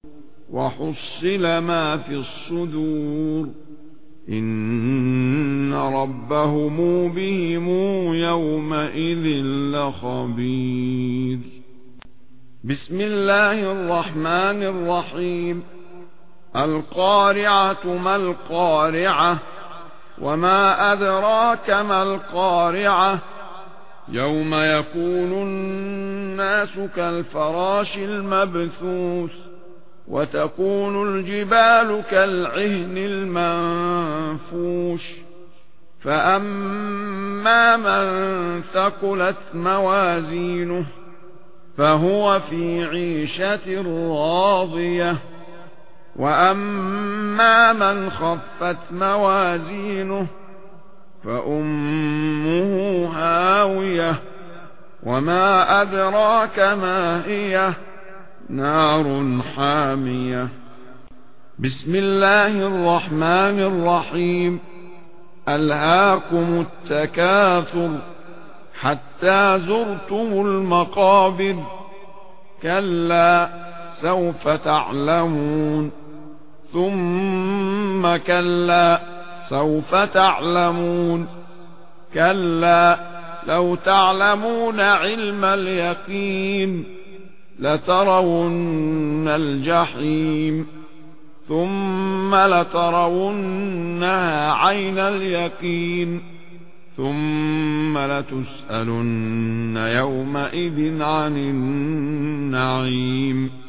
وحصل ما في الصدور إن ربهم بهم يومئذ لخبير. بسم الله الرحمن الرحيم. القارعة ما القارعة وما أدراك ما القارعة يوم يكون الناس كالفراش المبثوث وتكون الجبال كالعهن المنفوش فأما من ثقلت موازينه فهو في عيشة راضية وأما من خفت موازينه فأمه هاوية وما أدراك ما هي نار حامية. بسم الله الرحمن الرحيم. ألهاكم التكاثر حتى زرتم المقابر كلا سوف تعلمون ثم كلا سوف تعلمون كلا لو تعلمون علم اليقين لترون الجحيم ثم لترونها عين اليقين ثم لتسألن يومئذ عن النعيم.